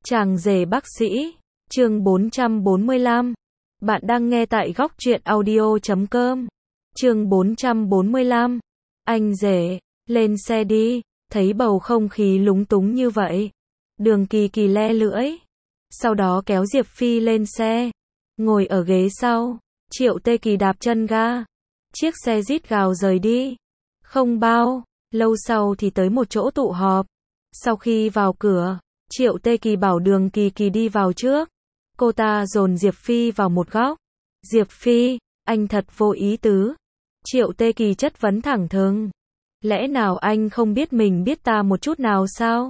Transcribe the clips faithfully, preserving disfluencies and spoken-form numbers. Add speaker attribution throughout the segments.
Speaker 1: Chàng rể bác sĩ, chương bốn trăm bốn mươi lăm. Bạn đang nghe tại góc truyện audio chấm com. Chương bốn trăm bốn mươi lăm. Anh rể, lên xe đi. Thấy bầu không khí lúng túng như vậy, Đường Kỳ Kỳ le lưỡi. Sau đó kéo Diệp Phi lên xe, ngồi ở ghế sau. Triệu Tê Kỳ đạp chân ga. Chiếc xe rít gào rời đi. Không bao lâu sau thì tới một chỗ tụ họp. Sau khi vào cửa, Triệu Tê Kỳ bảo Đường Kỳ Kỳ đi vào trước. Cô ta dồn Diệp Phi vào một góc. Diệp Phi, anh thật vô ý tứ. Triệu Tê Kỳ chất vấn thẳng thừng. Lẽ nào anh không biết mình biết ta một chút nào sao?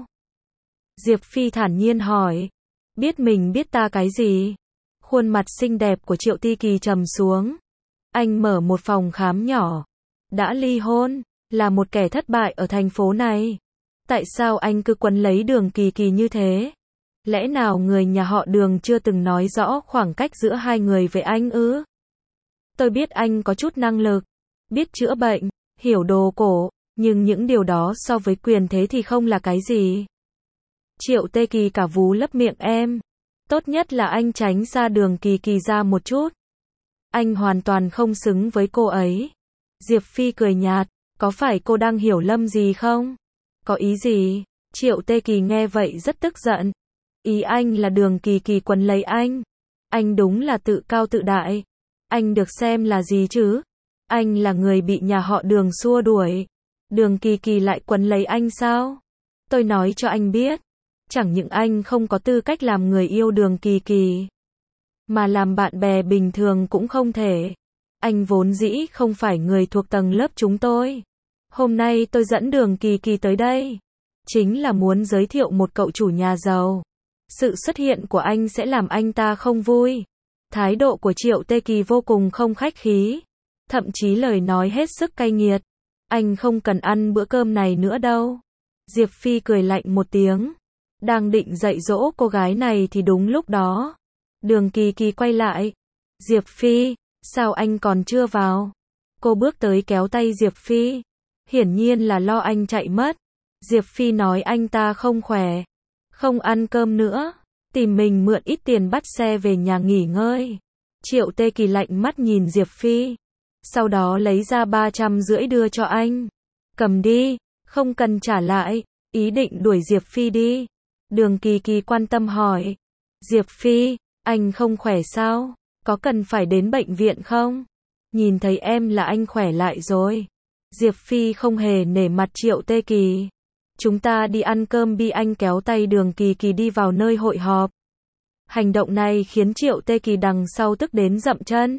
Speaker 1: Diệp Phi thản nhiên hỏi. Biết mình biết ta cái gì? Khuôn mặt xinh đẹp của Triệu Tê Kỳ trầm xuống. Anh mở một phòng khám nhỏ. Đã ly hôn, là một kẻ thất bại ở thành phố này. Tại sao anh cứ quấn lấy Đường Kỳ Kỳ như thế? Lẽ nào người nhà họ Đường chưa từng nói rõ khoảng cách giữa hai người với anh ư? Tôi biết anh có chút năng lực, biết chữa bệnh, hiểu đồ cổ, nhưng những điều đó so với quyền thế thì không là cái gì. Triệu Tê Kỳ cả vú lấp miệng em. Tốt nhất là anh tránh xa Đường Kỳ Kỳ ra một chút. Anh hoàn toàn không xứng với cô ấy. Diệp Phi cười nhạt. Có phải cô đang hiểu lầm gì không? Có ý gì? Triệu Tê Kỳ nghe vậy rất tức giận. Ý anh là Đường Kỳ Kỳ quấn lấy anh. Anh đúng là tự cao tự đại. Anh được xem là gì chứ? Anh là người bị nhà họ Đường xua đuổi. Đường Kỳ Kỳ lại quấn lấy anh sao? Tôi nói cho anh biết. Chẳng những anh không có tư cách làm người yêu Đường Kỳ Kỳ, mà làm bạn bè bình thường cũng không thể. Anh vốn dĩ không phải người thuộc tầng lớp chúng tôi. Hôm nay tôi dẫn Đường Kỳ Kỳ tới đây, chính là muốn giới thiệu một cậu chủ nhà giàu. Sự xuất hiện của anh sẽ làm anh ta không vui. Thái độ của Triệu Tê Kỳ vô cùng không khách khí. Thậm chí lời nói hết sức cay nghiệt. Anh không cần ăn bữa cơm này nữa đâu. Diệp Phi cười lạnh một tiếng. Đang định dạy dỗ cô gái này thì đúng lúc đó, Đường Kỳ Kỳ quay lại. Diệp Phi, sao anh còn chưa vào? Cô bước tới kéo tay Diệp Phi. Hiển nhiên là lo anh chạy mất. Diệp Phi nói anh ta không khỏe, không ăn cơm nữa, tìm mình mượn ít tiền bắt xe về nhà nghỉ ngơi. Triệu Tê Kỳ lạnh mắt nhìn Diệp Phi. Sau đó lấy ra ba trăm rưỡi đưa cho anh. Cầm đi, không cần trả lại. Ý định đuổi Diệp Phi đi. Đường Kỳ Kỳ quan tâm hỏi. Diệp Phi, anh không khỏe sao? Có cần phải đến bệnh viện không? Nhìn thấy em là anh khỏe lại rồi. Diệp Phi không hề nể mặt Triệu Tê Kỳ. Chúng ta đi ăn cơm đi. Anh kéo tay Đường Kỳ Kỳ đi vào nơi hội họp. Hành động này khiến Triệu Tê Kỳ đằng sau tức đến dậm chân.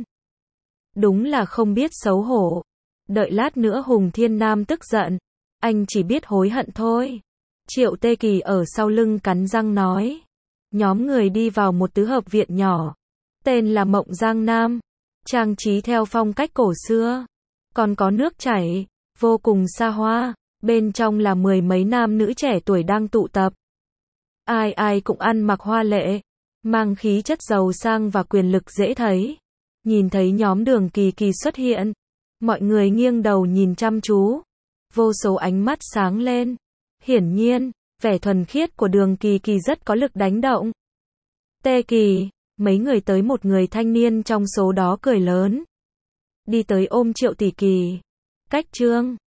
Speaker 1: Đúng là không biết xấu hổ. Đợi lát nữa Hùng Thiên Nam tức giận, anh chỉ biết hối hận thôi. Triệu Tê Kỳ ở sau lưng cắn răng nói. Nhóm người đi vào một tứ hợp viện nhỏ, tên là Mộng Giang Nam, trang trí theo phong cách cổ xưa, còn có nước chảy, vô cùng xa hoa. Bên trong là mười mấy nam nữ trẻ tuổi đang tụ tập. Ai ai cũng ăn mặc hoa lệ, mang khí chất giàu sang và quyền lực dễ thấy. Nhìn thấy nhóm Đường Kỳ Kỳ xuất hiện, mọi người nghiêng đầu nhìn chăm chú. Vô số ánh mắt sáng lên. Hiển nhiên, vẻ thuần khiết của Đường Kỳ Kỳ rất có lực đánh động. Tê Kỳ, mấy người tới. Một người thanh niên trong số đó cười lớn, đi tới ôm Triệu Tỷ Kỳ. Cách trương,